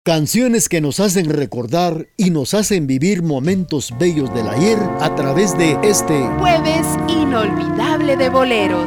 Canciones que nos hacen recordar y nos hacen vivir momentos bellos del ayer a través de este Jueves Inolvidable de Boleros.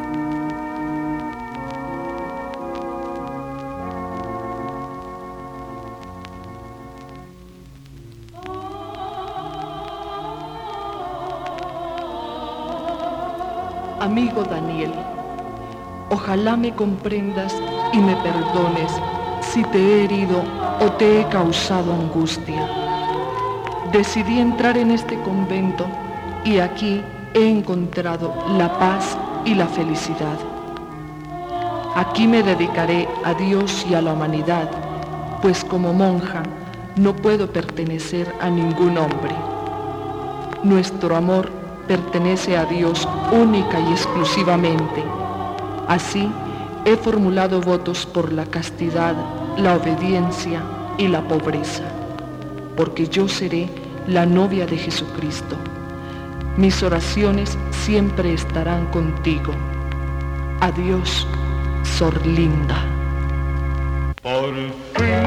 Amigo Daniel, ojalá me comprendas y me perdones si te he herido o te he causado angustia. Decidí entrar en este convento y aquí he encontrado la paz y la felicidad. Aquí me dedicaré a Dios y a la humanidad, pues como monja no puedo pertenecer a ningún hombre. Nuestro amor pertenece a Dios única y exclusivamente. Así, he formulado votos por la castidad, la obediencia y la pobreza, porque yo seré la novia de Jesucristo. Mis oraciones siempre estarán contigo. Adiós, Sor Linda. Por fin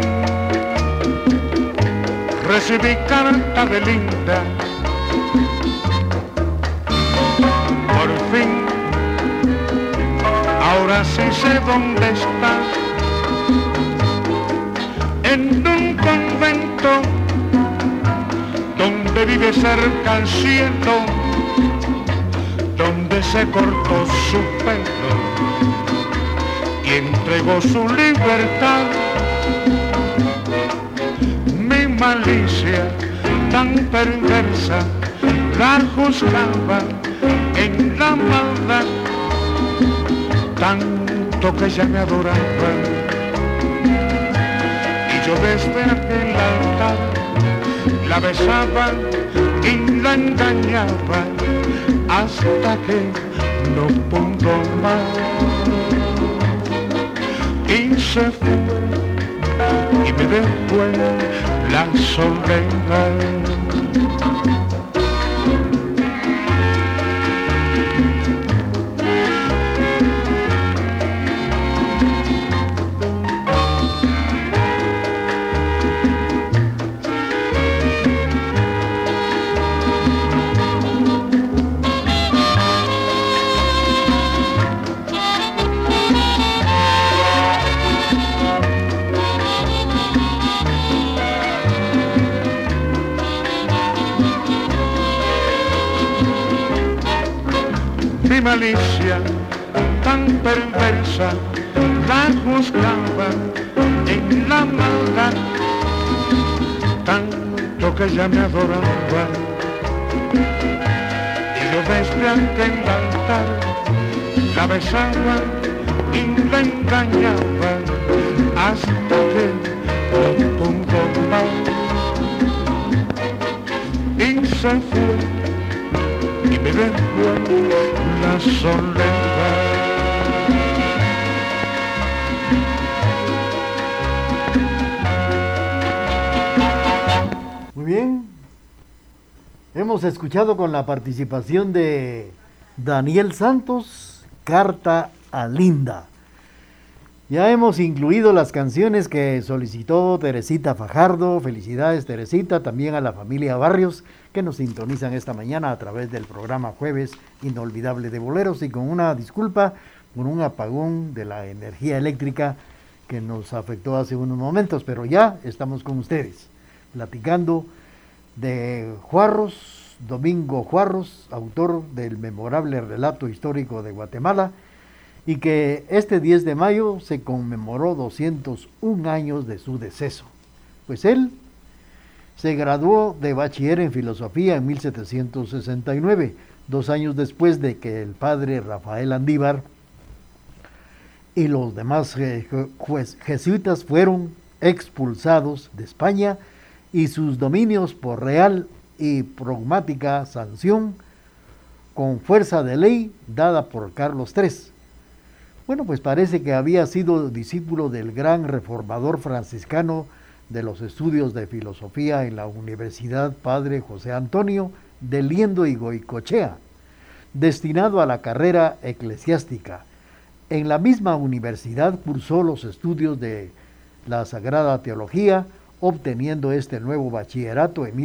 recibí carta de Linda. Por fin, ahora sí sé dónde está. En un convento donde vive cerca al cielo, donde se cortó su pelo y entregó su libertad. Mi malicia tan perversa la juzgaba en la maldad, tanto que ella me adoraba. Y yo desde aquel altar la besaba y la engañaba hasta que no pudo más. Y se fue y me dejó en la soledad. Mi malicia tan perversa la juzgaba en la maldad, tanto que ella me adoraba. Y yo desde aquel altar la besaba y la engañaba hasta que no pudo más. Y se fue y me dejó la soledad. Muy bien, hemos escuchado con la participación de Daniel Santos, Carta a Linda. Ya hemos incluido las canciones que solicitó Teresita Fajardo. Felicidades, Teresita, también a la familia Barrios que nos sintonizan esta mañana a través del programa Jueves Inolvidable de Boleros, y con una disculpa por un apagón de la energía eléctrica que nos afectó hace unos momentos, pero ya estamos con ustedes platicando de Juarros, Domingo Juarros, autor del memorable relato histórico de Guatemala, y que este 10 de mayo se conmemoró 201 años de su deceso. Pues él se graduó de bachiller en filosofía en 1769, 2 años después de que el padre Rafael Andívar y los demás jesuitas fueron expulsados de España y sus dominios por real y pragmática sanción con fuerza de ley dada por Carlos III. Bueno, pues parece que había sido discípulo del gran reformador franciscano de los estudios de filosofía en la Universidad Padre José Antonio de Liendo y Goicoechea, destinado a la carrera eclesiástica. En la misma universidad cursó los estudios de la Sagrada Teología, obteniendo este nuevo bachillerato en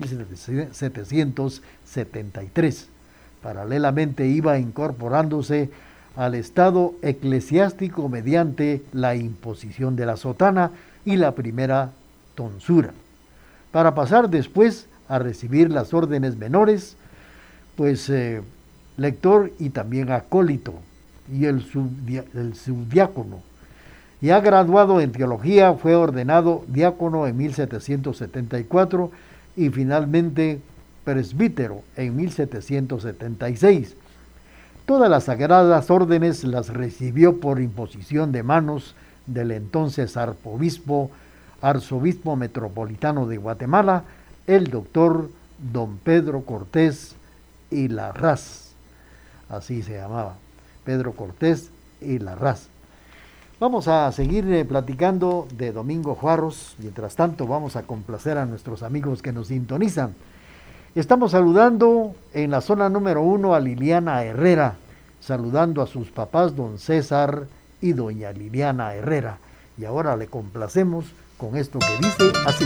1773. Paralelamente iba incorporándose al estado eclesiástico mediante la imposición de la sotana y la primera tonsura, para pasar después a recibir las órdenes menores, pues lector y también acólito, y el subdiácono. Ya graduado en teología, fue ordenado diácono en 1774 y finalmente presbítero en 1776. Todas las sagradas órdenes las recibió por imposición de manos del entonces arzobispo metropolitano de Guatemala, el doctor don Pedro Cortés y Larraz. Así se llamaba, Pedro Cortés y Larraz. Vamos a seguir platicando de Domingo Juarros. Mientras tanto, vamos a complacer a nuestros amigos que nos sintonizan. Estamos saludando en la zona número 1 a Liliana Herrera, saludando a sus papás, don César y doña Liliana Herrera. Y ahora le complacemos con esto que dice así.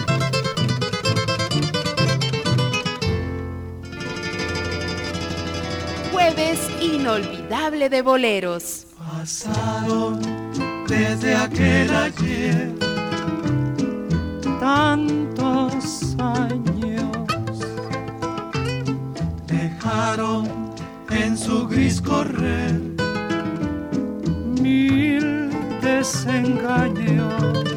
Jueves inolvidable de boleros. Pasaron desde aquel ayer tantos años, dejaron en su gris correr mil desengaños.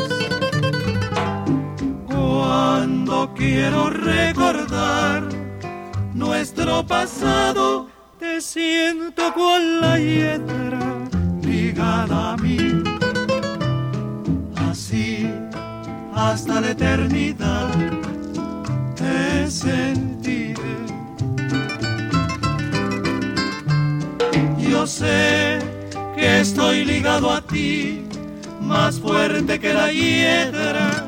Cuando quiero recordar nuestro pasado, te siento con la hiedra ligada a mí, así hasta la eternidad te sentiré. Yo sé que estoy ligado a ti, más fuerte que la hiedra,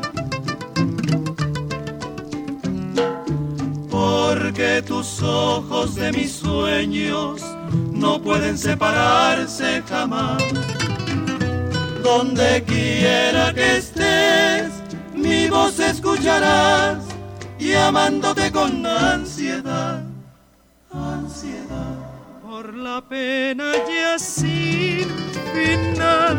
porque tus ojos de mis sueños no pueden separarse jamás. Donde quiera que estés, mi voz escucharás, llamándote con ansiedad, ansiedad, por la pena ya sin final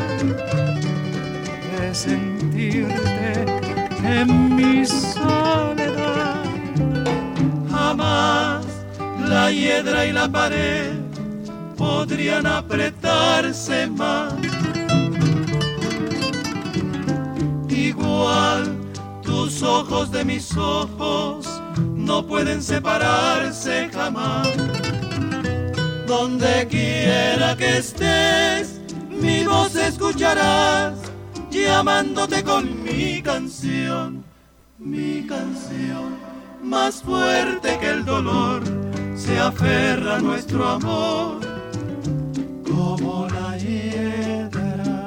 de sentirte en mi soledad. Jamás la hiedra y la pared podrían apretarse más. Igual tus ojos de mis ojos no pueden separarse jamás. Donde quiera que estés, mi voz escucharás, llamándote con mi canción, más fuerte que el dolor, se aferra a nuestro amor, como la hiedra.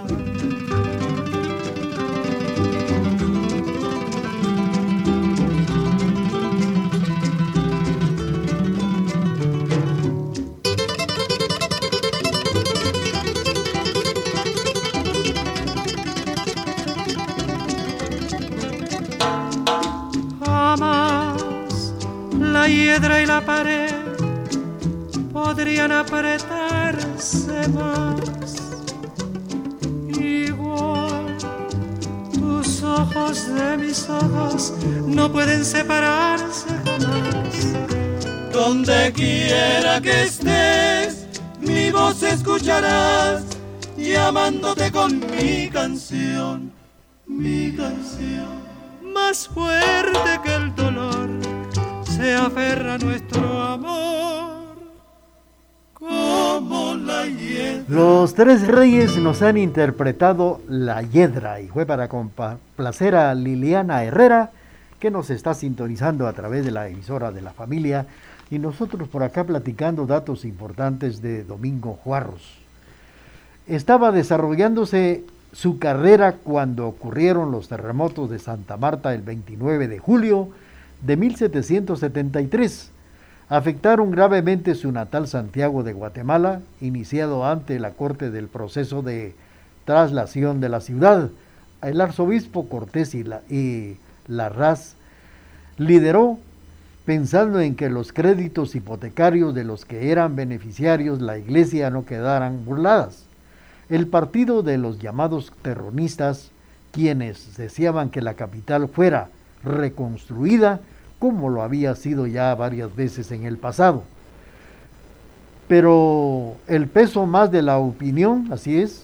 La hiedra y la pared podrían apretarse más. Igual tus ojos de mis ojos no pueden separarse jamás. Donde quiera que estés, mi voz escucharás, llamándote con mi canción, más fuerte que el dolor, se aferra nuestro amor, como la hiedra. Los Tres Reyes nos han interpretado La Hiedra y fue para complacer a Liliana Herrera, que nos está sintonizando a través de la emisora de la familia, y nosotros por acá platicando datos importantes de Domingo Juarros. Estaba desarrollándose su carrera cuando ocurrieron los terremotos de Santa Marta el 29 de julio de 1773. Afectaron gravemente su natal Santiago de Guatemala, iniciado ante la Corte del proceso de traslación de la ciudad, el arzobispo Cortés y Larraz lideró pensando en que los créditos hipotecarios de los que eran beneficiarios la iglesia no quedaran burladas. El partido de los llamados terroristas, quienes deseaban que la capital fuera reconstruida como lo había sido ya varias veces en el pasado. Pero el peso más de la opinión, así es,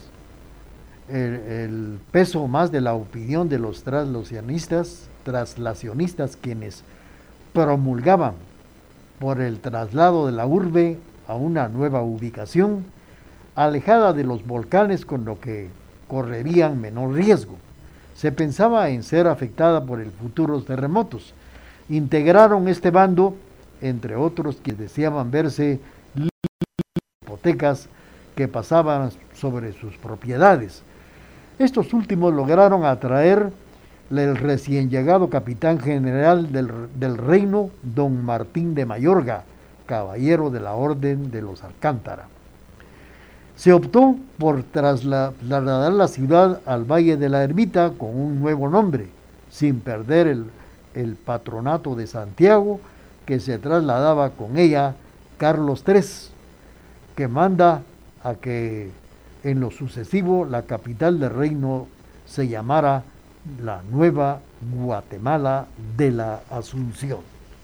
el peso más de la opinión de los traslacionistas quienes promulgaban por el traslado de la urbe a una nueva ubicación, alejada de los volcanes, con lo que correrían menor riesgo. Se pensaba en ser afectada por el futuros terremotos. Integraron este bando, entre otros, que deseaban verse hipotecas que pasaban sobre sus propiedades. Estos últimos lograron atraer el recién llegado capitán general del reino, don Martín de Mayorga, caballero de la Orden de los Alcántara. Se optó por trasladar la ciudad al Valle de la Ermita con un nuevo nombre, sin perder el patronato de Santiago, que se trasladaba con ella Carlos III, que manda a que en lo sucesivo la capital del reino se llamara la Nueva Guatemala de la Asunción.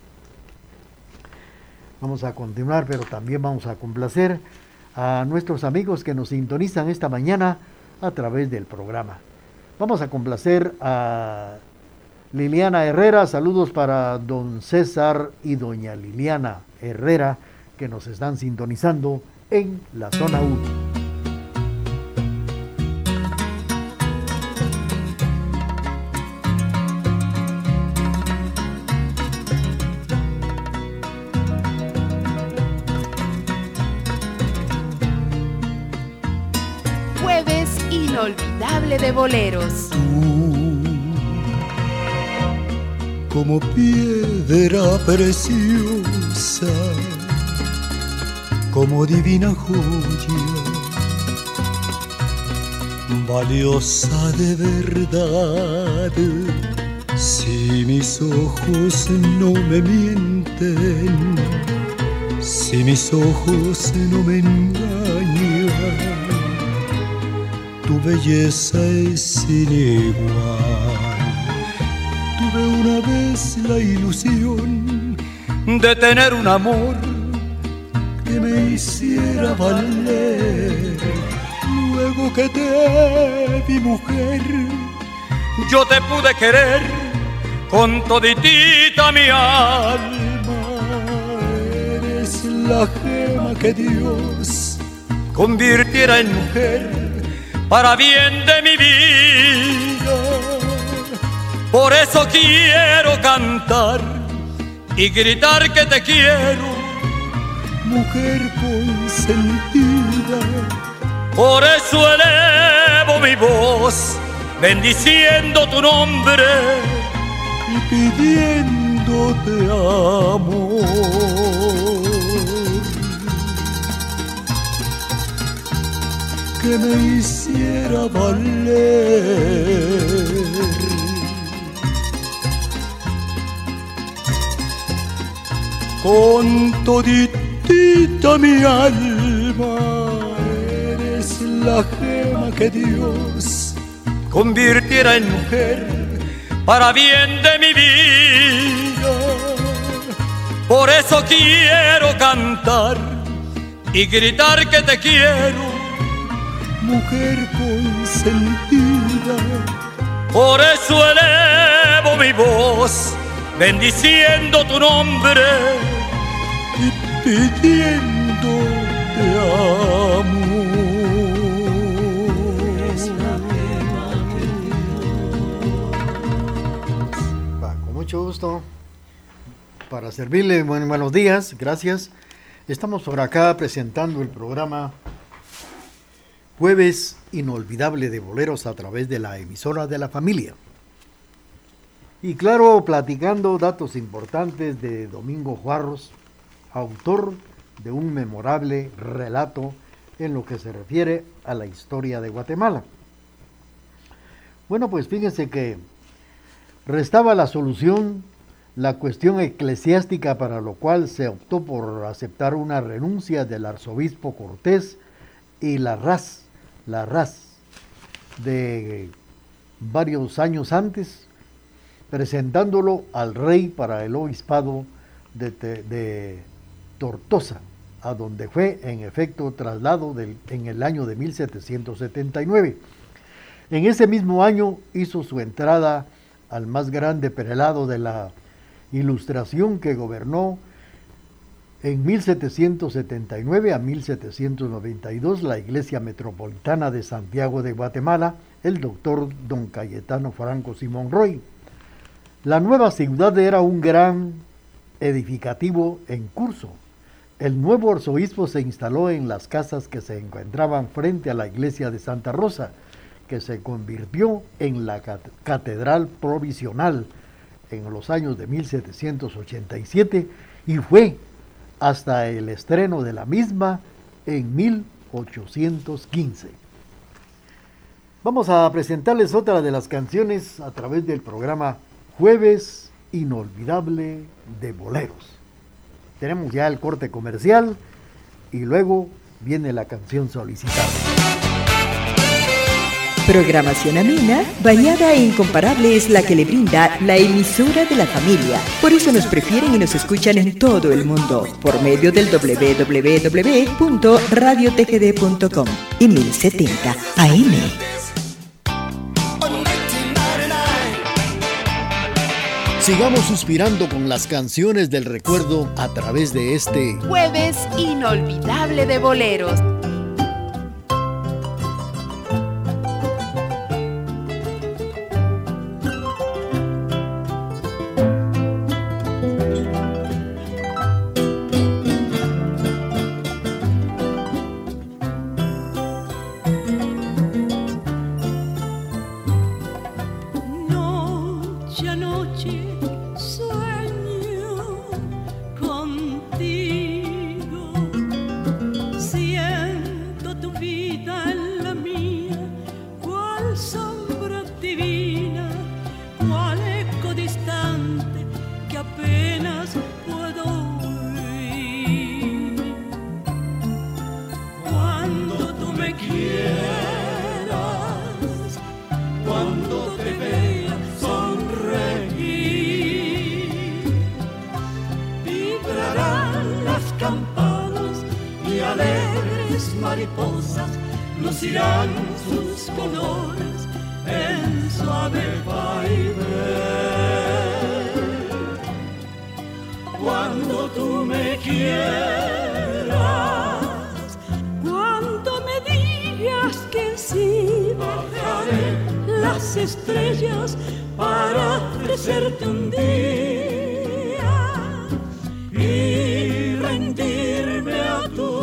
Vamos a continuar, pero también vamos a complacer a nuestros amigos que nos sintonizan esta mañana a través del programa. Vamos a complacer a Liliana Herrera. Saludos para don César y doña Liliana Herrera, que nos están sintonizando en la zona 1. Inolvidable de boleros. Como piedra preciosa, como divina joya, valiosa de verdad. Si mis ojos no me mienten, si mis ojos no me engañan, tu belleza es sin igual. Tuve una vez la ilusión de tener un amor que me hiciera valer. Luego que te vi, mujer, yo te pude querer con toditita mi alma. Eres la gema que Dios convirtiera en mujer para bien de mi vida. Por eso quiero cantar y gritar que te quiero, mujer consentida. Por eso elevo mi voz bendiciendo tu nombre y pidiéndote amor. Que me hiciera valer. Con toditita mi alma, eres la gema que Dios convirtiera en mujer para bien de mi vida. Por eso quiero cantar y gritar que te quiero, mujer consentida. Por eso elevo mi voz bendiciendo tu nombre y pidiéndote amor. Con mucho gusto, para servirle. Buenos días, gracias. Estamos por acá presentando el programa Jueves Inolvidable de Boleros a través de la emisora de la familia. Y claro, platicando datos importantes de Domingo Juarros, autor de un memorable relato en lo que se refiere a la historia de Guatemala. Bueno, pues fíjense que restaba la solución, la cuestión eclesiástica, para lo cual se optó por aceptar una renuncia del arzobispo Cortés y Larraz de varios años antes, presentándolo al rey para el obispado de Tortosa, a donde fue en efecto trasladado en el año de 1779. En ese mismo año hizo su entrada al más grande prelado de la Ilustración, que gobernó en 1779 a 1792 la Iglesia Metropolitana de Santiago de Guatemala, el doctor don Cayetano Franco Simón Roy. La nueva ciudad era un gran edificativo en curso. El nuevo arzobispo se instaló en las casas que se encontraban frente a la iglesia de Santa Rosa, que se convirtió en la catedral provisional en los años de 1787 y fue hasta el estreno de la misma en 1815. Vamos a presentarles otra de las canciones a través del programa Jueves Inolvidable de Boleros. Tenemos ya el corte comercial y luego viene la canción solicitada. Programación amena, bañada e incomparable es la que le brinda la emisora de la familia. Por eso nos prefieren y nos escuchan en todo el mundo, por medio del www.radiotgd.com y 1070 AM. Sigamos suspirando con las canciones del recuerdo a través de este Jueves Inolvidable de Boleros. Mariposas lucirán sus colores en suave vaivén. Cuando tú me quieras, cuando me digas que sí, bajaré las estrellas para ofrecerte un día y rendirme a tus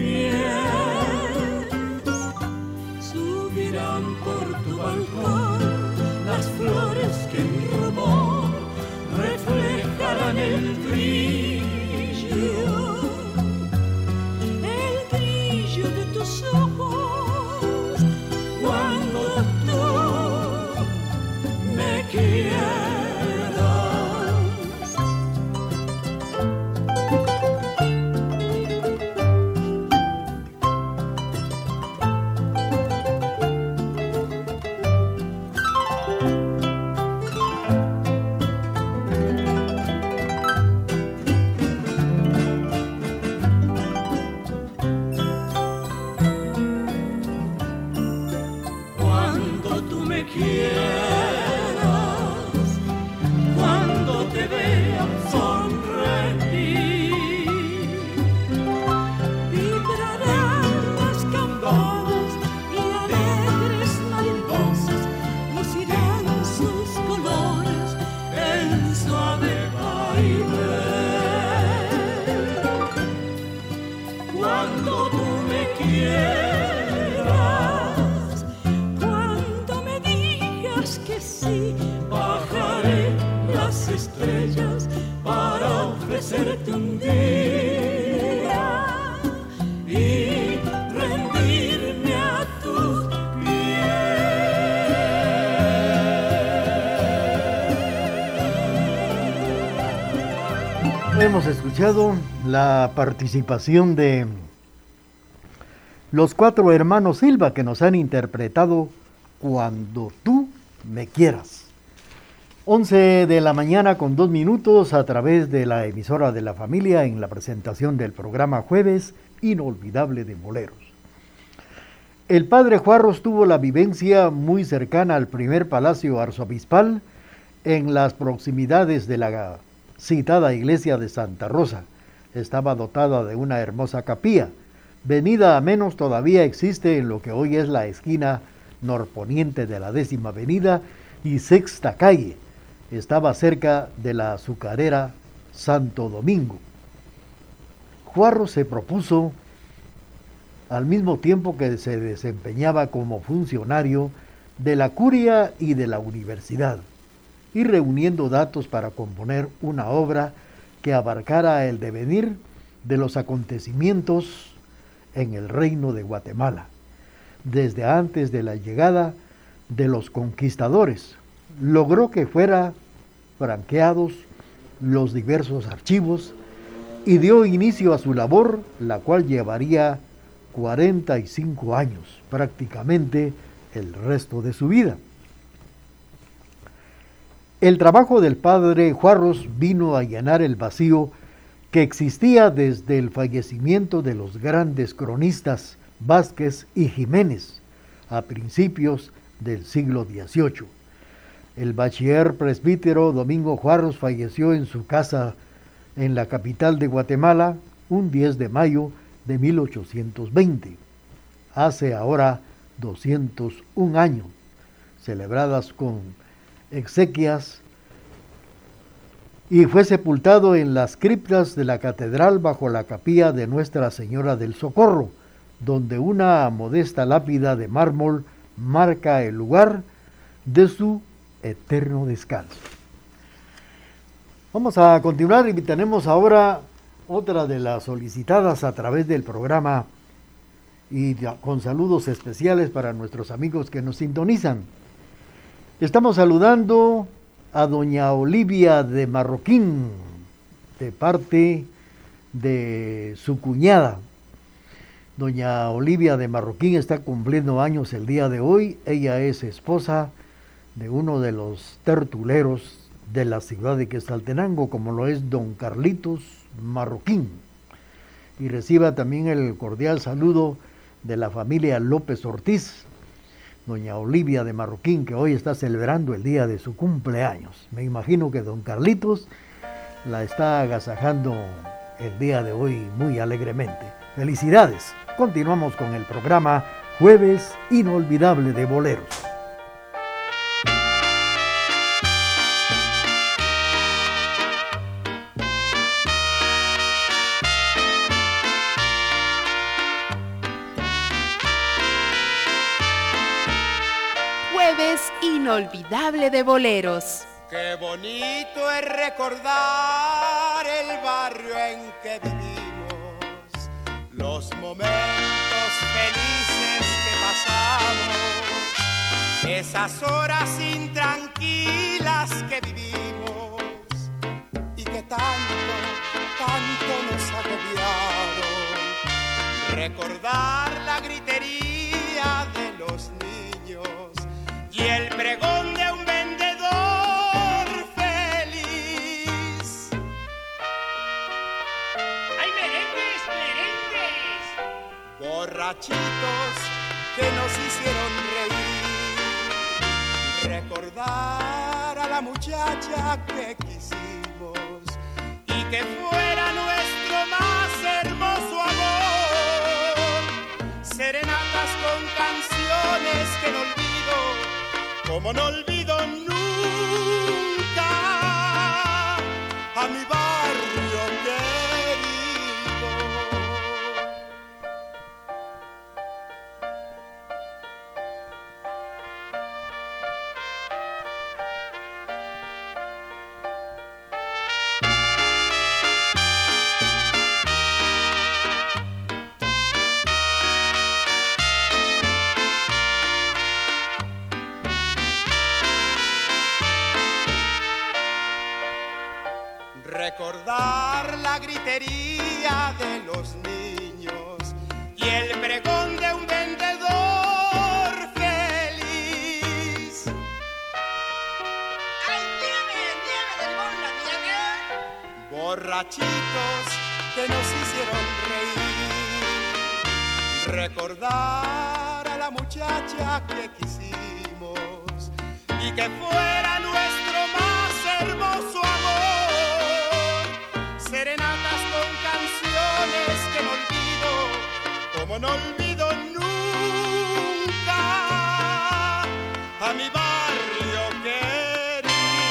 por tu balcón las flores que en rumor reflejarán el brillo de tus ojos cuando tú me quieras. Hemos escuchado la participación de los 4 hermanos Silva que nos han interpretado Cuando tú me quieras. 11 de la mañana con 2 minutos a través de la emisora de la familia en la presentación del programa Jueves Inolvidable de Boleros. El padre Juarros tuvo la vivencia muy cercana al primer palacio arzobispal en las proximidades de la citada iglesia de Santa Rosa. Estaba dotada de una hermosa capilla. Venida a menos todavía existe en lo que hoy es la esquina norponiente de la 10ª avenida y 6ª calle. Estaba cerca de la azucarera Santo Domingo. Juarros se propuso, al mismo tiempo que se desempeñaba como funcionario de la curia y de la universidad, y reuniendo datos para componer una obra que abarcara el devenir de los acontecimientos en el reino de Guatemala, desde antes de la llegada de los conquistadores. Logró que fueran franqueados los diversos archivos y dio inicio a su labor, la cual llevaría 45 años, prácticamente el resto de su vida. El trabajo del padre Juarros vino a llenar el vacío que existía desde el fallecimiento de los grandes cronistas Vázquez y Jiménez a principios del siglo XVIII. El bachiller presbítero Domingo Juarros falleció en su casa en la capital de Guatemala un 10 de mayo de 1820, hace ahora 201 años, celebradas con exequias, y fue sepultado en las criptas de la catedral bajo la capilla de Nuestra Señora del Socorro, donde una modesta lápida de mármol marca el lugar de su eterno descanso. Vamos a continuar y tenemos ahora otra de las solicitadas a través del programa y con saludos especiales para nuestros amigos que nos sintonizan. Estamos saludando a doña Olivia de Marroquín, de parte de su cuñada. Doña Olivia de Marroquín está cumpliendo años el día de hoy. Ella es esposa de uno de los tertuleros de la ciudad de Quetzaltenango, como lo es don Carlitos Marroquín. Y reciba también el cordial saludo de la familia López Ortiz, doña Olivia de Marroquín, que hoy está celebrando el día de su cumpleaños. Me imagino que don Carlitos la está agasajando el día de hoy muy alegremente. ¡Felicidades! Continuamos con el programa Jueves Inolvidable de Boleros. Inolvidable de Boleros. Qué bonito es recordar el barrio en que vivimos, los momentos felices que pasamos, esas horas intranquilas que vivimos y que tanto nos agobiaron. Recordar la gritería de los niños y el pregón de un vendedor feliz. ¡Ay, merengues, merengues! Borrachitos que nos hicieron reír. Recordar a la muchacha que quisimos y que fuera nuestro más hermoso amor. Serenatas con canciones que no olvido, como no olvido nunca a mi barrio querido. recordar la gritería de los niños y el pregón de un vendedor feliz. ¡Ay, nieve, nieve de limón, la nieve! Borrachitos que nos hicieron reír, recordar a la muchacha que quisimos y que fuera nuestro más hermoso amor, serenatas con canciones que no olvido, como no olvido nunca a mi barrio querido.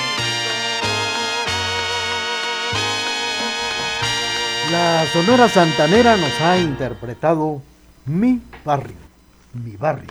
La Sonora Santanera nos ha interpretado Mi Barrio, Mi Barrio.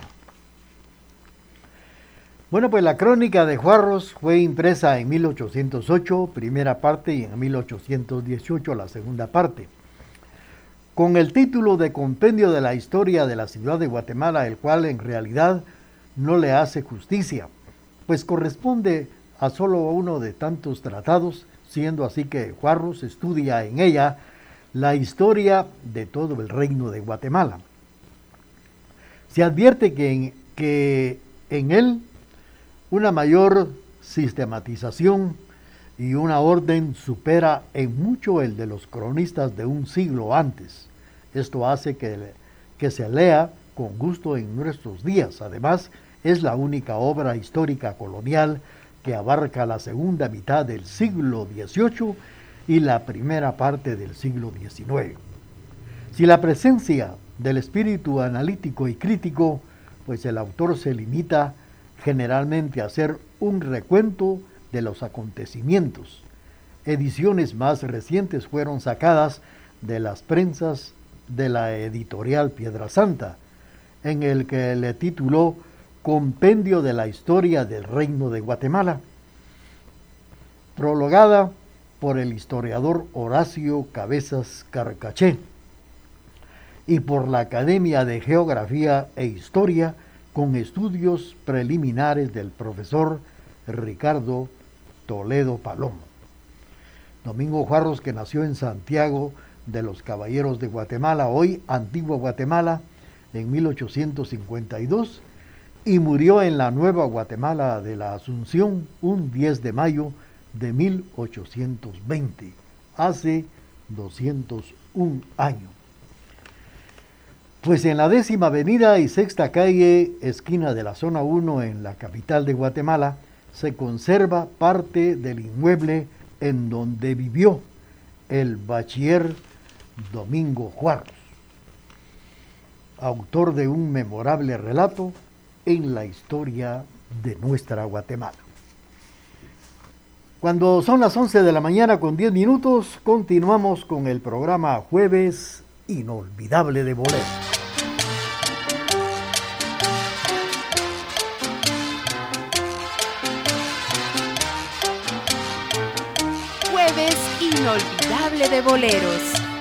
Bueno, pues la crónica de Juarros fue impresa en 1808, primera parte, y en 1818, la segunda parte, con el título de Compendio de la Historia de la Ciudad de Guatemala, el cual en realidad no le hace justicia, pues corresponde a solo uno de tantos tratados, siendo así que Juarros estudia en ella la historia de todo el reino de Guatemala. Se advierte que en él una mayor sistematización y una orden supera en mucho el de los cronistas de un siglo antes. Esto hace que se lea con gusto en nuestros días. Además, es la única obra histórica colonial que abarca la segunda mitad del siglo XVIII y la primera parte del siglo XIX. Si la presencia del espíritu analítico y crítico, pues el autor se limita generalmente a hacer un recuento de los acontecimientos. Ediciones más recientes fueron sacadas de las prensas de la editorial Piedra Santa, en el que le tituló Compendio de la Historia del Reino de Guatemala, prologada por el historiador Horacio Cabezas Carcaché y por la Academia de Geografía e Historia, con estudios preliminares del profesor Ricardo Toledo Palomo. Domingo Juarros, que nació en Santiago de los Caballeros de Guatemala, hoy Antigua Guatemala, en 1852, y murió en la Nueva Guatemala de la Asunción un 10 de mayo de 1820, hace 201 años. Pues en la 10ª avenida y 6ª calle, esquina de la zona 1 en la capital de Guatemala, se conserva parte del inmueble en donde vivió el bachiller Domingo Juarros, autor de un memorable relato en la historia de nuestra Guatemala. Cuando son las 11 de la mañana con 10 minutos, continuamos con el programa Jueves Inolvidable de Bolero. Jueves Inolvidable de Boleros.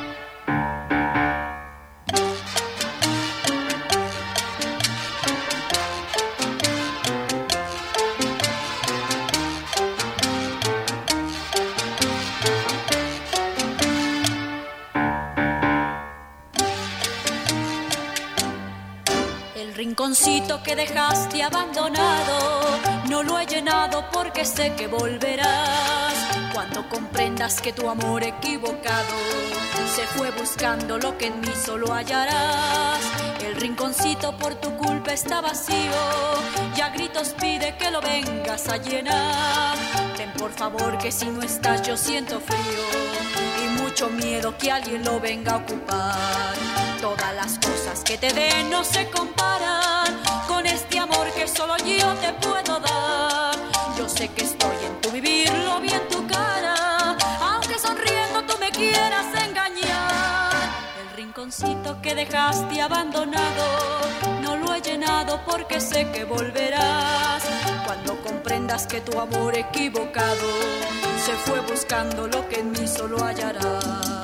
Rinconcito que dejaste abandonado, no lo he llenado porque sé que volverás. Cuando comprendas que tu amor equivocado se fue buscando lo que en mí solo hallarás. El rinconcito por tu culpa está vacío, ya gritos pide que lo vengas a llenar. Ven por favor que si no estás yo siento frío y mucho miedo que alguien lo venga a ocupar. Todas las cosas que te den no se comparan con este amor que solo yo te puedo dar. Yo sé que estoy en tu vivir, lo vi en tu cara, aunque sonriendo tú me quieras engañar. El rinconcito que dejaste abandonado, no lo he llenado porque sé que volverás. Cuando comprendas que tu amor equivocado se fue buscando lo que en mí solo hallarás.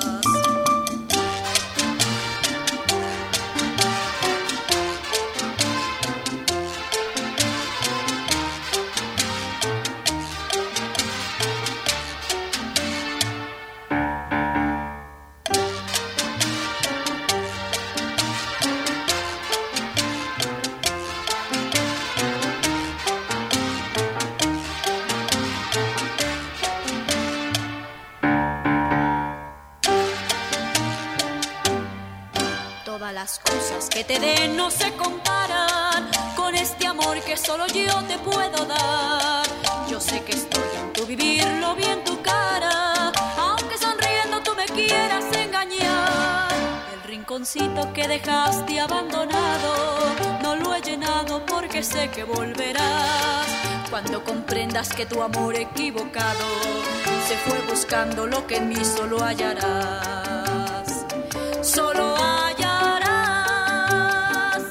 Las cosas que te den no se comparan con este amor que solo yo te puedo dar. Yo sé que estoy en tu vivir, lo vi en tu cara, aunque sonriendo tú me quieras engañar. El rinconcito que dejaste abandonado no lo he llenado porque sé que volverás. Cuando comprendas que tu amor equivocado se fue buscando lo que en mí solo hallarás. Solo hallarás.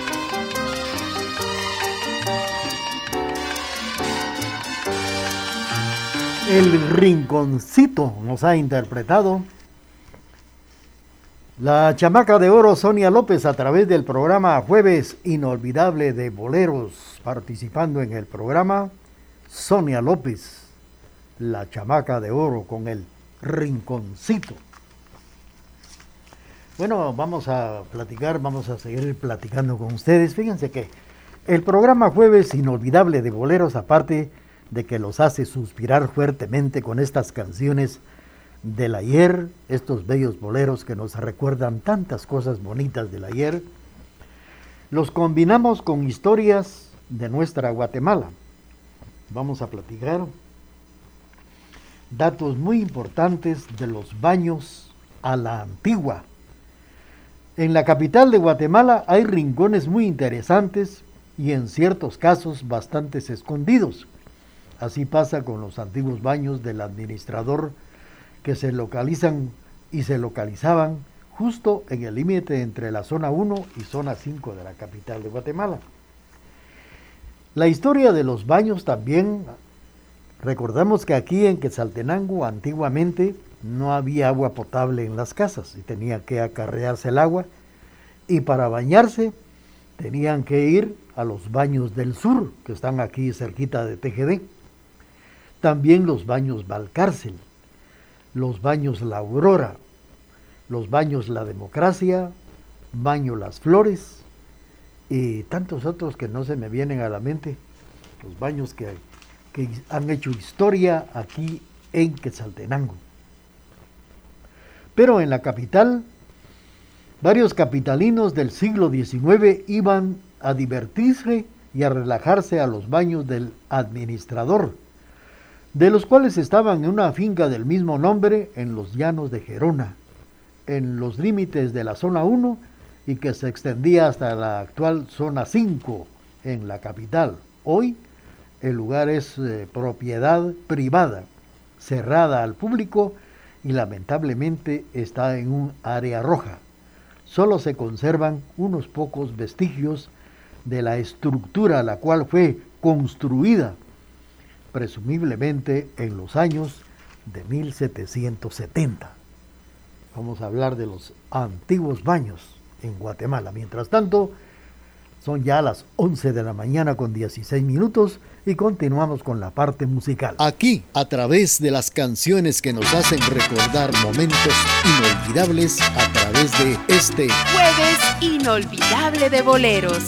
El Rinconcito nos ha interpretado la chamaca de oro Sonia López a través del programa Jueves Inolvidable de Boleros. Participando en el programa Sonia López, la chamaca de oro con el Rinconcito. Bueno, vamos a seguir platicando con ustedes. Fíjense que el programa Jueves Inolvidable de Boleros, aparte de que los hace suspirar fuertemente con estas canciones del ayer, estos bellos boleros que nos recuerdan tantas cosas bonitas del ayer, los combinamos con historias de nuestra Guatemala. Vamos a platicar datos muy importantes de los baños a la antigua. En la capital de Guatemala hay rincones muy interesantes y en ciertos casos bastante escondidos. Así pasa con los antiguos baños del administrador que se localizaban justo en el límite entre la zona 1 y zona 5 de la capital de Guatemala. La historia de los baños también, recordamos que aquí en Quetzaltenango antiguamente no había agua potable en las casas y tenía que acarrearse el agua, y para bañarse tenían que ir a los baños del sur, que están aquí cerquita de TGD. También los baños Valcárcel, los baños La Aurora, los baños La Democracia, baño Las Flores y tantos otros que no se me vienen a la mente, los baños que han hecho historia aquí en Quetzaltenango. Pero en la capital, varios capitalinos del siglo XIX iban a divertirse y a relajarse a los baños del administrador, de los cuales estaban en una finca del mismo nombre en los llanos de Gerona, en los límites de la zona 1 y que se extendía hasta la actual zona 5 en la capital. Hoy el lugar es propiedad privada, cerrada al público y lamentablemente está en un área roja. Solo se conservan unos pocos vestigios de la estructura la cual fue construida presumiblemente en los años de 1770. Vamos a hablar de los antiguos baños en Guatemala. Mientras tanto, son ya las 11 de la mañana con 16 minutos y continuamos con la parte musical. Aquí, a través de las canciones que nos hacen recordar momentos inolvidables a través de este Jueves Inolvidable de Boleros.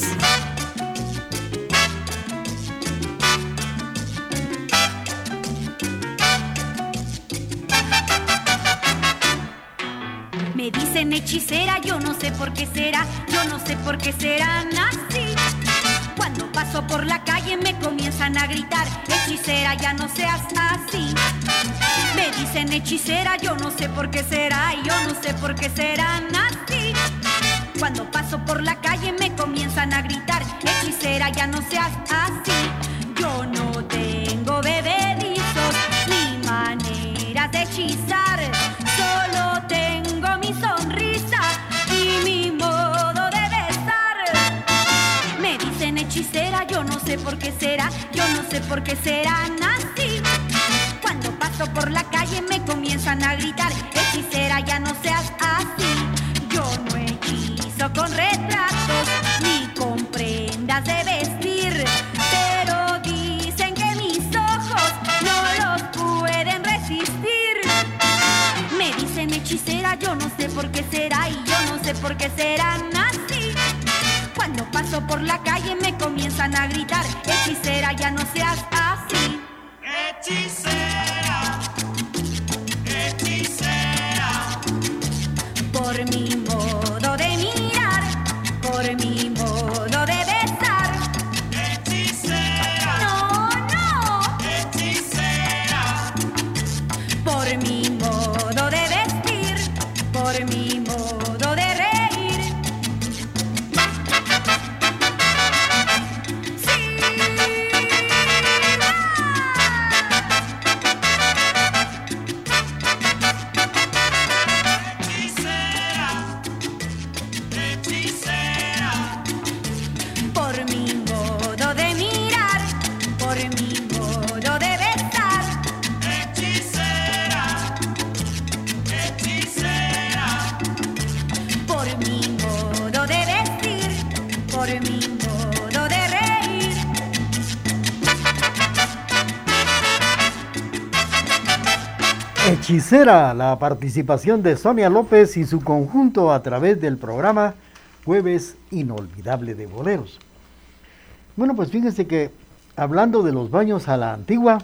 Me dicen hechicera, yo no sé por qué será, yo no sé por qué serán así. Cuando paso por la calle me comienzan a gritar, hechicera, ya no seas así. Me dicen hechicera, yo no sé por qué será, yo no sé por qué serán así. Cuando paso por la calle me comienzan a gritar, hechicera, ya no seas así. Yo no tengo bebedizos ni maneras de hechizar, solo tengo mi sonrisa y mi modo de besar. Me dicen hechicera, yo no sé por qué será, yo no sé por qué serán así. Cuando paso por la calle me comienzan a gritar, hechicera, ya no seas así. Yo no hechizo con retratos ni con prendas de vestir, pero dicen que mis ojos no los pueden resistir. Me dicen hechicera, yo no sé por qué será y yo no sé por qué serán así. Cuando paso por la calle me comienzan a gritar, hechicera, ya no seas así. Hechicera, hechicera. Por mi modo de mirar por mi modo de vestir, por mi modo de reír. Hechicera, la participación de Sonia López y su conjunto a través del programa Jueves Inolvidable de Boleros. Bueno, pues fíjense que hablando de los baños a la antigua,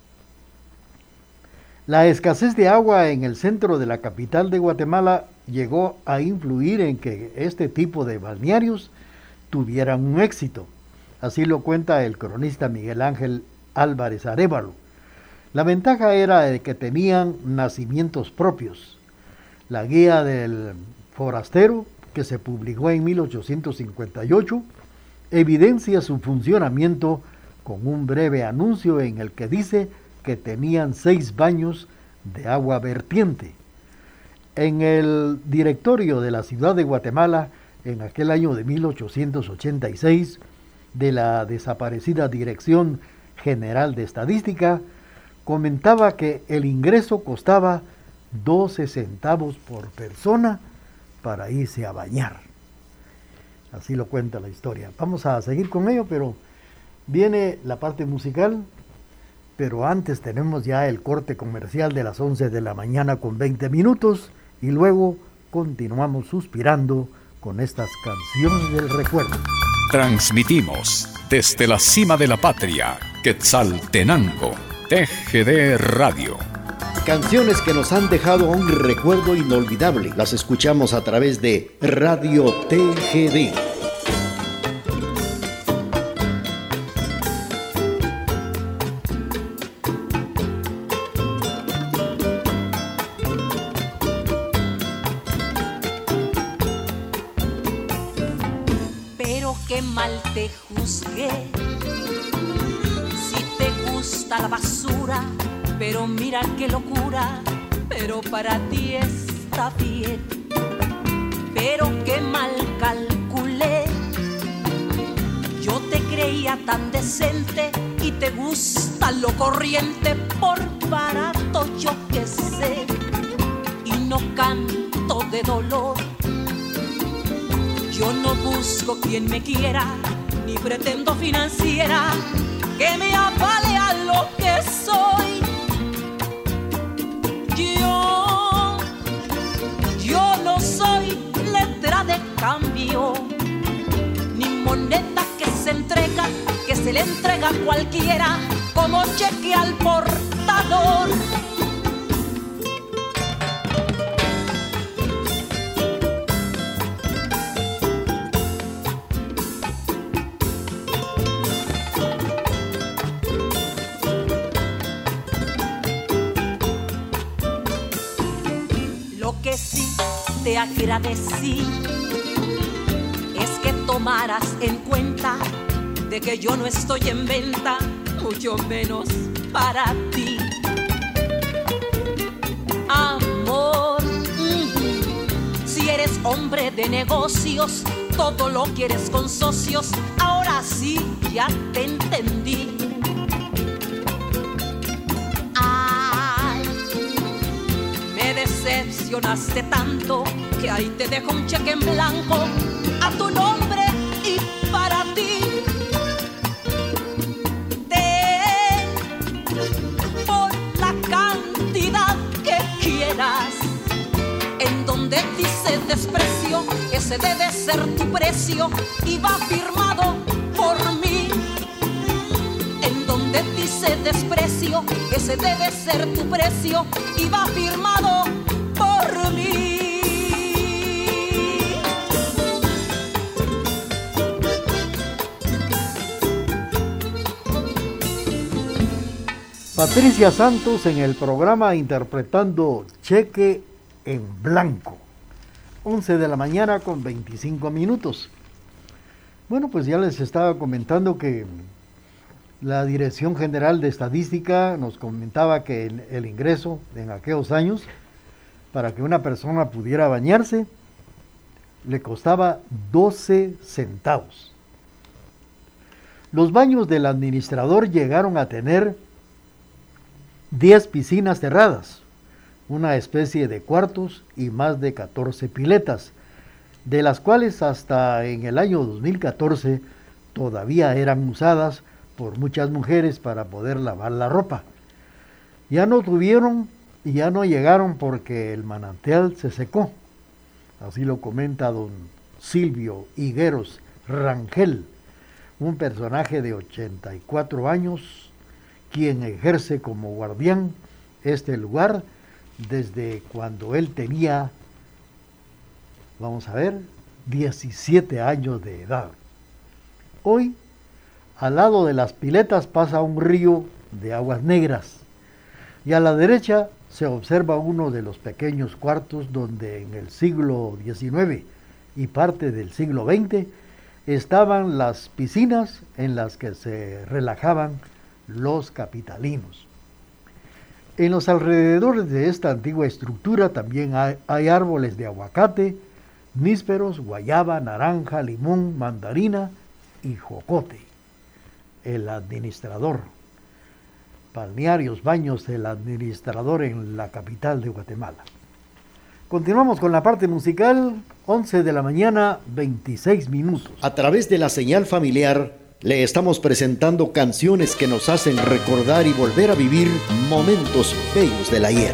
la escasez de agua en el centro de la capital de Guatemala llegó a influir en que este tipo de balnearios tuvieran un éxito. Así lo cuenta el cronista Miguel Ángel Álvarez Arévalo. La ventaja era de que tenían nacimientos propios. La guía del forastero, que se publicó en 1858, evidencia su funcionamiento con un breve anuncio en el que dice que tenían 6 baños de agua vertiente. En el directorio de la ciudad de Guatemala, en aquel año de 1886, de la desaparecida Dirección General de Estadística, comentaba que el ingreso costaba 12 centavos por persona para irse a bañar. Así lo cuenta la historia. Vamos a seguir con ello, pero viene la parte musical, pero antes tenemos ya el corte comercial de las 11 de la mañana con 20 minutos y luego continuamos suspirando con estas canciones del recuerdo. Transmitimos desde la cima de la patria, Quetzaltenango, TGD Radio. Canciones que nos han dejado un recuerdo inolvidable. Las escuchamos a través de Radio TGD. Pero qué mal te juzgué. La basura, pero mira qué locura, pero para ti está bien. Pero qué mal calculé, yo te creía tan decente y te gusta lo corriente, por barato yo que sé, y no canto de dolor. Yo no busco quien me quiera, ni pretendo financiera que me avale a lo que soy. Yo no soy letra de cambio, ni moneda que se entrega, que se le entrega a cualquiera como cheque al portador. Te agradecí es que tomaras en cuenta de que yo no estoy en venta, mucho menos para ti. Amor, si eres hombre de negocios, todo lo quieres con socios, ahora sí ya te entendí. Decepcionaste tanto que ahí te dejo un cheque en blanco a tu nombre y para ti. Ten por la cantidad que quieras. En donde dice desprecio, ese debe ser tu precio y va firmado por mí. En donde dice desprecio, ese debe ser tu precio y va firmado por mí. Patricia Santos en el programa interpretando Cheque en Blanco. 11 de la mañana con 25 minutos. Bueno, pues ya les estaba comentando que la Dirección General de Estadística nos comentaba que el ingreso en aquellos años, para que una persona pudiera bañarse, le costaba 12 centavos. Los baños del administrador llegaron a tener 10 piscinas cerradas, una especie de cuartos y más de 14 piletas, de las cuales hasta en el año 2014 todavía eran usadas por muchas mujeres para poder lavar la ropa. Ya no tuvieron y ya no llegaron porque el manantial se secó. Así lo comenta don Silvio Higueros Rangel, un personaje de 84 años, quien ejerce como guardián este lugar desde cuando él tenía, 17 años de edad. Hoy, al lado de las piletas pasa un río de aguas negras y a la derecha se observa uno de los pequeños cuartos donde en el siglo XIX y parte del siglo XX estaban las piscinas en las que se relajaban los capitalinos. En los alrededores de esta antigua estructura también hay árboles de aguacate, nísperos, guayaba, naranja, limón, mandarina y jocote. El administrador. Balnearios, baños del administrador en la capital de Guatemala. Continuamos con la parte musical, 11 de la mañana, 26 minutos. A través de la señal familiar, le estamos presentando canciones que nos hacen recordar y volver a vivir momentos bellos del ayer.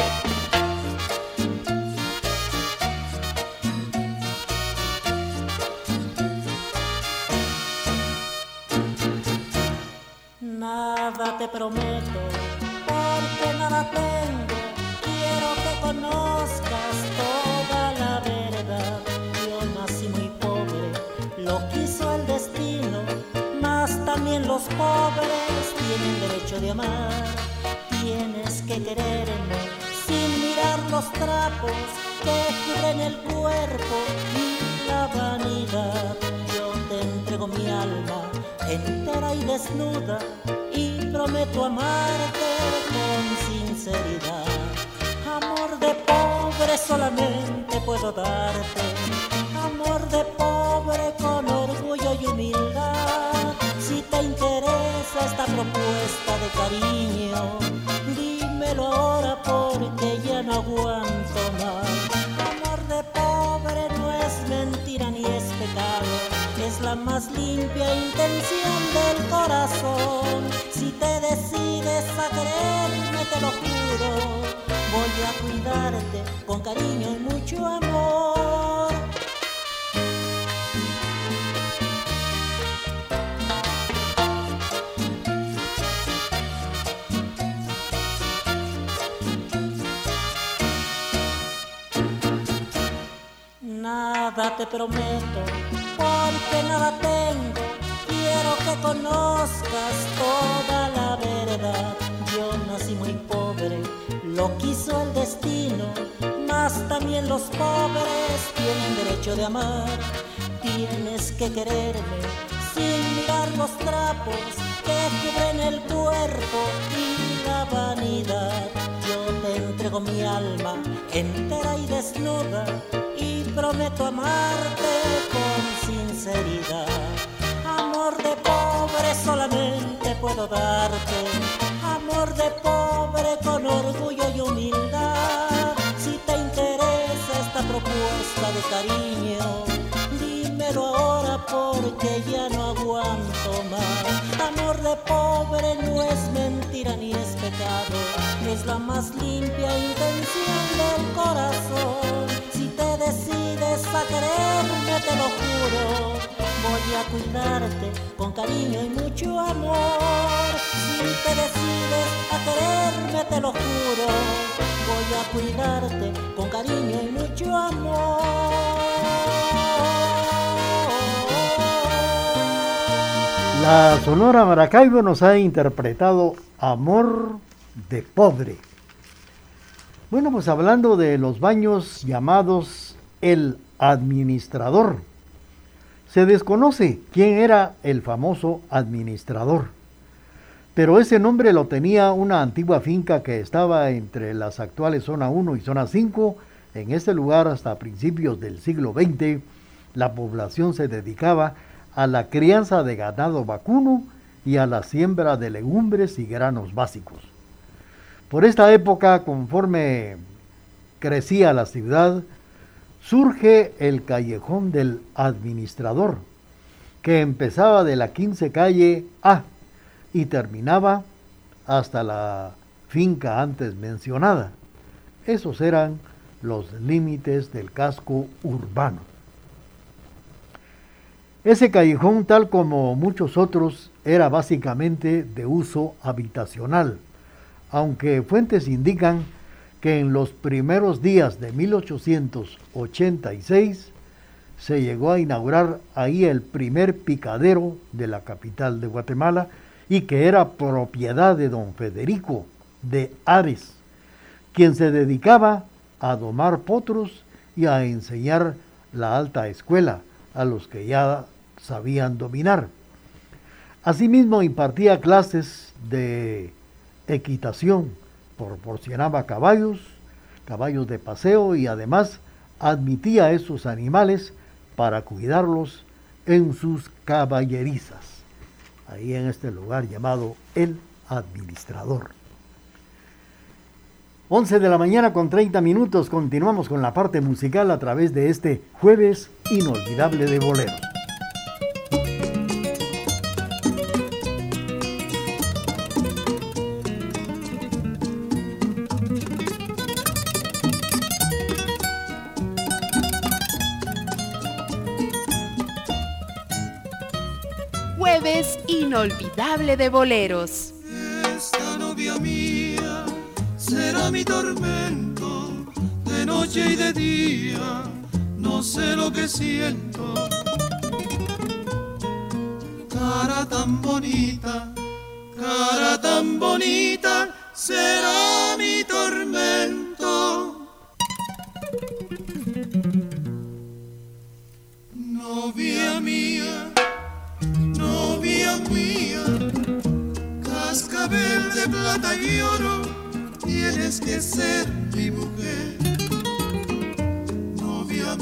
Nada te prometo, porque nada tengo. Quiero que conozcas toda la verdad. Yo nací muy pobre, lo quiso el destino. Mas también los pobres tienen derecho de amar. Tienes que quererme sin mirar los trapos que cubren el cuerpo y la vanidad. Yo te entrego mi alma entera y desnuda y prometo amarte con sinceridad. Amor de pobre solamente puedo darte, amor de pobre con orgullo y humildad. Si te interesa esta propuesta de cariño, dímelo ahora porque ya no aguanto más. Amor de pobre no es mentira ni es pecado, es la más limpia intención del corazón. Si te decides a quererme, te lo juro, voy a cuidarte con cariño y mucho amor. Nada te prometo, porque nada tengo. Quiero que conozcas toda la verdad. Yo nací muy pobre, lo quiso el destino. Mas también los pobres tienen derecho de amar. Tienes que quererme sin mirar los trapos que cubren el cuerpo y la vanidad. Yo te entrego mi alma entera y desnuda y prometo amarte con sinceridad. Amor de pobre solamente puedo darte, amor de pobre con orgullo y humildad. Si te interesa esta propuesta de cariño, dímelo ahora porque ya no aguanto más. Amor de pobre no es mentira ni es pecado, es la más limpia intención del corazón. Si te decides a quererme, te lo juro, voy a cuidarte con cariño y mucho amor. Si te decides a quererme, te lo juro, voy a cuidarte con cariño y mucho amor. La Sonora Maracaibo nos ha interpretado Amor de Pobre. Bueno, pues hablando de los baños llamados El Administrador, se desconoce quién era el famoso administrador, pero ese nombre lo tenía una antigua finca que estaba entre las actuales zona 1 y zona 5. En este lugar, hasta principios del siglo XX, la población se dedicaba a la crianza de ganado vacuno y a la siembra de legumbres y granos básicos. Por esta época, conforme crecía la ciudad, surge el Callejón del Administrador, que empezaba de la 15 calle A y terminaba hasta la finca antes mencionada. Esos eran los límites del casco urbano. Ese callejón, tal como muchos otros, era básicamente de uso habitacional, aunque fuentes indican que en los primeros días de 1886 se llegó a inaugurar ahí el primer picadero de la capital de Guatemala y que era propiedad de don Federico de Ares, quien se dedicaba a domar potros y a enseñar la alta escuela a los que ya sabían dominar. Asimismo, impartía clases de equitación, proporcionaba caballos de paseo y además admitía a esos animales para cuidarlos en sus caballerizas, ahí en este lugar llamado El Administrador. 11 de la mañana con 30 minutos, continuamos con la parte musical a través de este jueves inolvidable de boleros. Jueves inolvidable de boleros. Esta novia mía será mi tormento, de noche y de día, no sé lo que siento. Cara tan bonita, será mi tormento. Novia mía, cascabel de plata y oro, tienes que ser mi mujer. Novia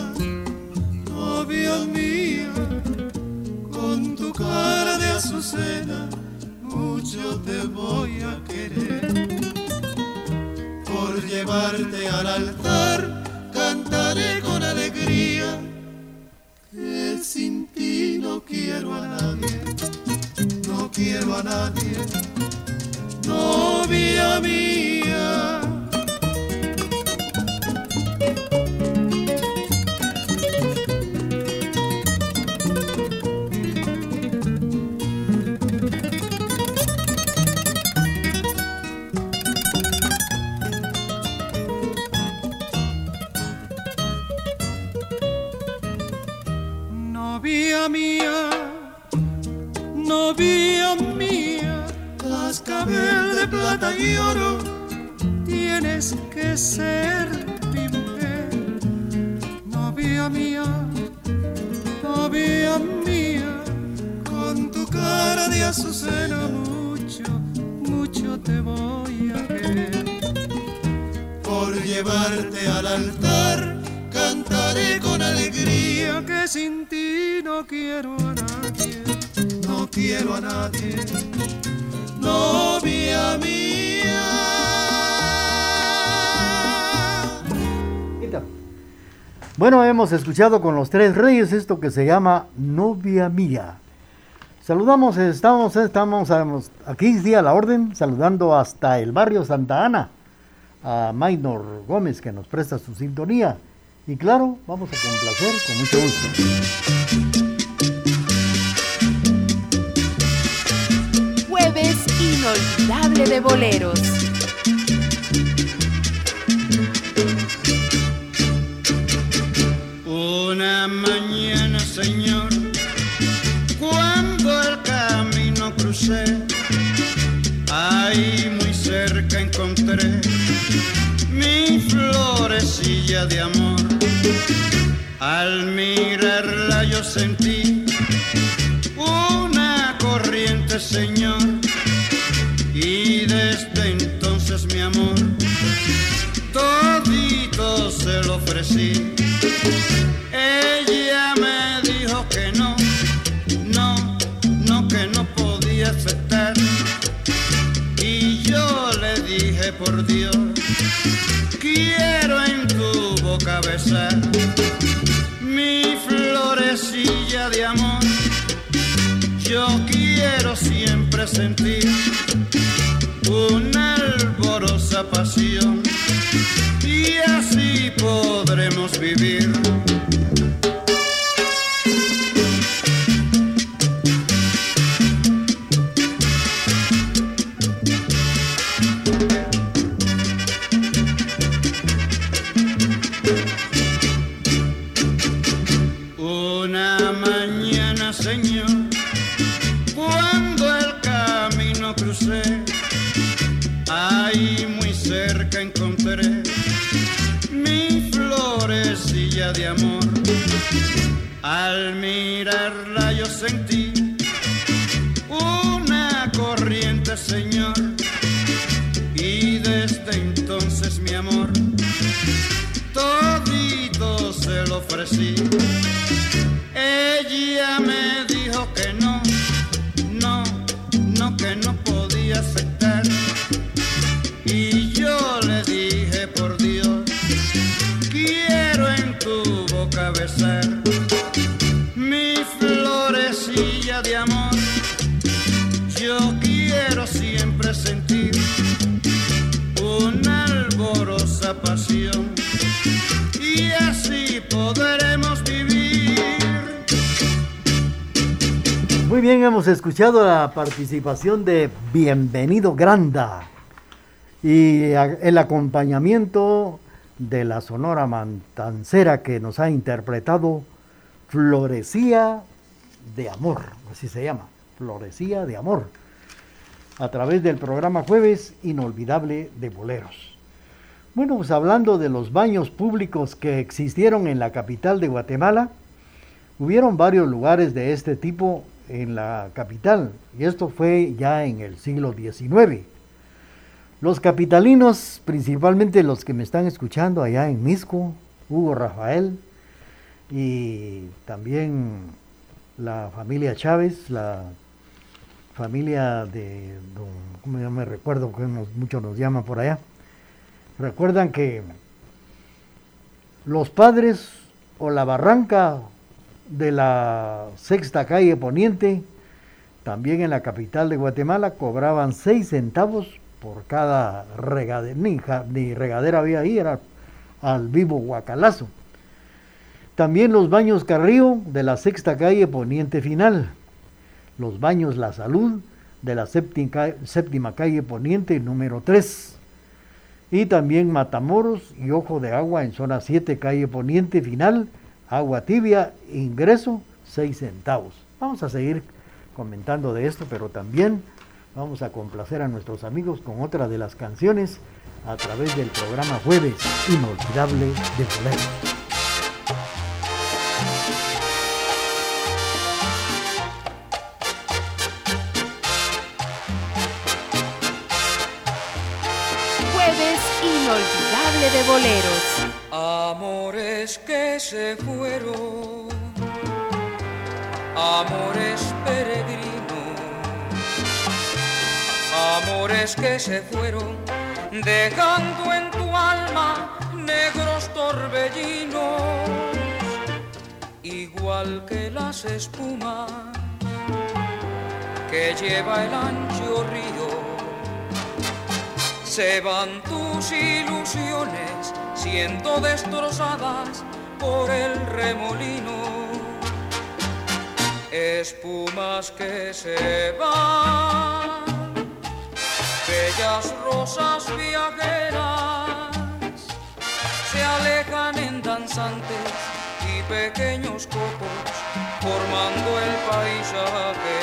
mía, con tu cara de azucena, mucho te voy a querer. Por llevarte al altar, cantaré con alegría, que sin ti no quiero a nadie, no quiero a nadie. Novia mía. Novia mía, cascabel de plata y oro, tienes que ser mi mujer. Novia mía, con tu cara de azucena, mucho te voy a querer. Por llevarte al altar, cantaré con alegría, que sin ti no quiero a nadie, no quiero a nadie. Novia mía. Bueno, hemos escuchado con los Tres Reyes esto que se llama Novia Mía. Saludamos, estamos aquí sí a la orden, saludando hasta el barrio Santa Ana a Maynor Gómez, que nos presta su sintonía. Y claro, vamos a complacer con mucho gusto. Jueves inolvidable de boleros. Una mañana, señor, cuando el florecilla de amor. Al mirarla yo sentí una corriente, Señor, y desde entonces mi amor todito se lo ofrecí. Ella me dijo que no, que no podía aceptar, y yo le dije, por Dios, quiero en tu boca besar mi florecilla de amor. Yo quiero siempre sentir una alborosa pasión, y así podremos vivir. Una mañana, Señor, cuando el camino crucé, ahí muy cerca encontré mi florecilla de amor. Al mirarla yo sentí una corriente, Señor, y desde entonces mi amor todito se lo ofrecí. Ella me dijo que no, que no podía aceptar, y yo le dije, por Dios, quiero en tu boca besar mi florecilla de amor. Yo quiero siempre sentir una alborosa pasión, y así podremos vivir. Muy bien, hemos escuchado la participación de Bienvenido Granda y el acompañamiento de la Sonora Matancera, que nos ha interpretado Florecía de Amor, así se llama, Florecía de Amor, a través del programa Jueves Inolvidable de Boleros. Bueno, pues hablando de los baños públicos que existieron en la capital de Guatemala, hubieron varios lugares de este tipo en la capital, y esto fue ya en el siglo XIX. Los capitalinos, principalmente los que me están escuchando allá en Misco, Hugo Rafael, y también la familia Chávez, la familia de don, ¿cómo me recuerdo? Que muchos nos llaman por allá. Recuerdan que los Padres o la Barranca de la Sexta Calle Poniente, también en la capital de Guatemala, cobraban 6 centavos por cada regadera. Ni regadera había ahí, era al vivo guacalazo. También los baños Carrillo de la Sexta Calle Poniente Final, los baños La Salud de la Séptima Calle Poniente número 3, y también Matamoros y Ojo de Agua en zona 7 Calle Poniente Final, agua tibia, ingreso 6 centavos. Vamos a seguir comentando de esto, pero también vamos a complacer a nuestros amigos con otra de las canciones a través del programa Jueves Inolvidable de Boleros. Jueves Inolvidable de Boleros. Amores que se fueron, amores peregrinos, amores que se fueron, dejando en tu alma negros torbellinos, igual que las espumas que lleva el ancho río. Se van tus ilusiones siendo destrozadas por el remolino, espumas que se van, bellas rosas viajeras, se alejan en danzantes y pequeños copos, formando el paisaje,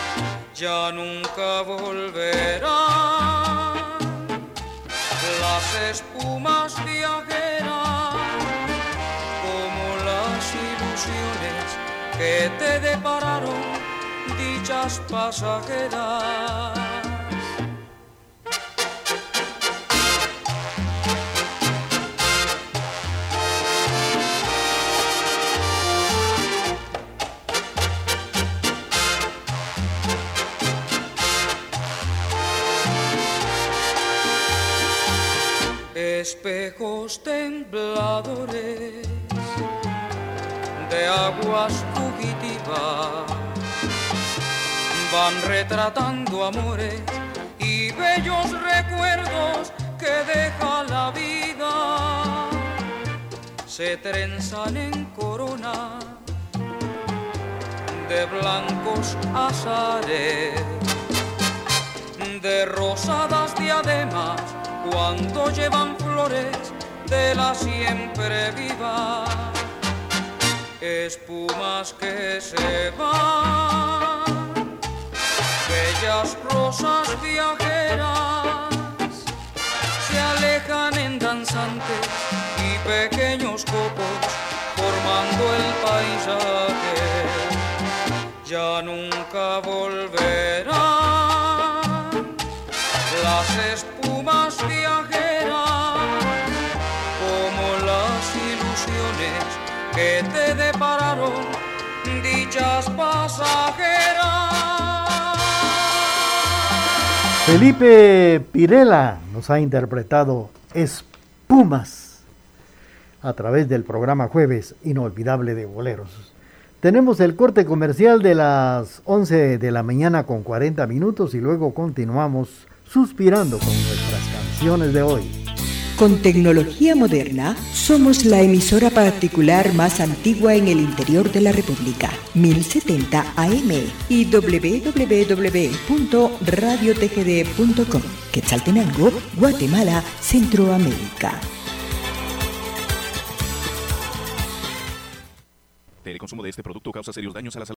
ya nunca volverán. Las espumas viajeras, como las ilusiones que te depararon dichas pasajeras. Espejos tembladores de aguas fugitivas van retratando amores y bellos recuerdos que deja la vida. Se trenzan en corona de blancos azares, de rosadas diademas, cuando llevan flores de la siempre viva. Espumas que se van, bellas rosas viajeras, se alejan en danzantes y pequeños copos formando el paisaje. Ya nunca volverán las espumas viajeras, como las ilusiones que te depararon dichas pasajeras. Felipe Pirela nos ha interpretado Espumas a través del programa Jueves Inolvidable de Boleros. Tenemos el corte comercial de las 11 de la mañana con 40 minutos y luego continuamos suspirando con nuestras canciones de hoy. Con tecnología moderna, somos la emisora particular más antigua en el interior de la República, 1070 AM y www.radiotgd.com, Quetzaltenango, Guatemala, Centroamérica. El consumo de este producto causa serios daños a la salud.